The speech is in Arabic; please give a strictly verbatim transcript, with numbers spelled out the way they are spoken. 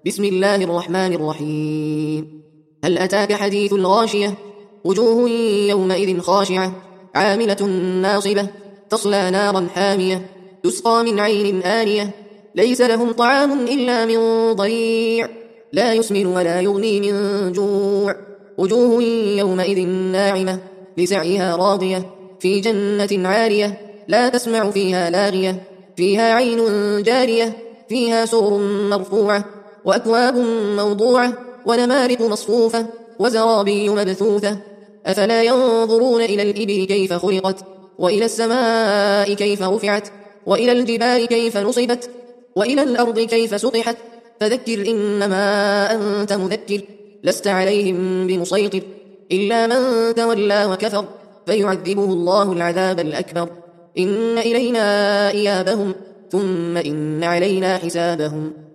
بسم الله الرحمن الرحيم. هل أتاك حديث الغاشية؟ وجوه يومئذ خاشعة عاملة ناصبة تصلى نارا حامية تسقى من عين آنية ليس لهم طعام إلا من ضريع لا يسمن ولا يغني من جوع. وجوه يومئذ ناعمة لسعيها راضية في جنة عالية لا تسمع فيها لاغية فيها عين جارية فيها سور مرفوعة وأكواب موضوعة ونمارق مصفوفة وزرابي مبثوثة. أفلا ينظرون إلى الإبل كيف خلقت وإلى السماء كيف رفعت وإلى الجبال كيف نصبت وإلى الأرض كيف سطحت فذكر إنما أنت مذكر لست عليهم بمسيطر إلا من تولى وكفر فيعذبه الله العذاب الأكبر. إن إلينا إيابهم ثم إن علينا حسابهم.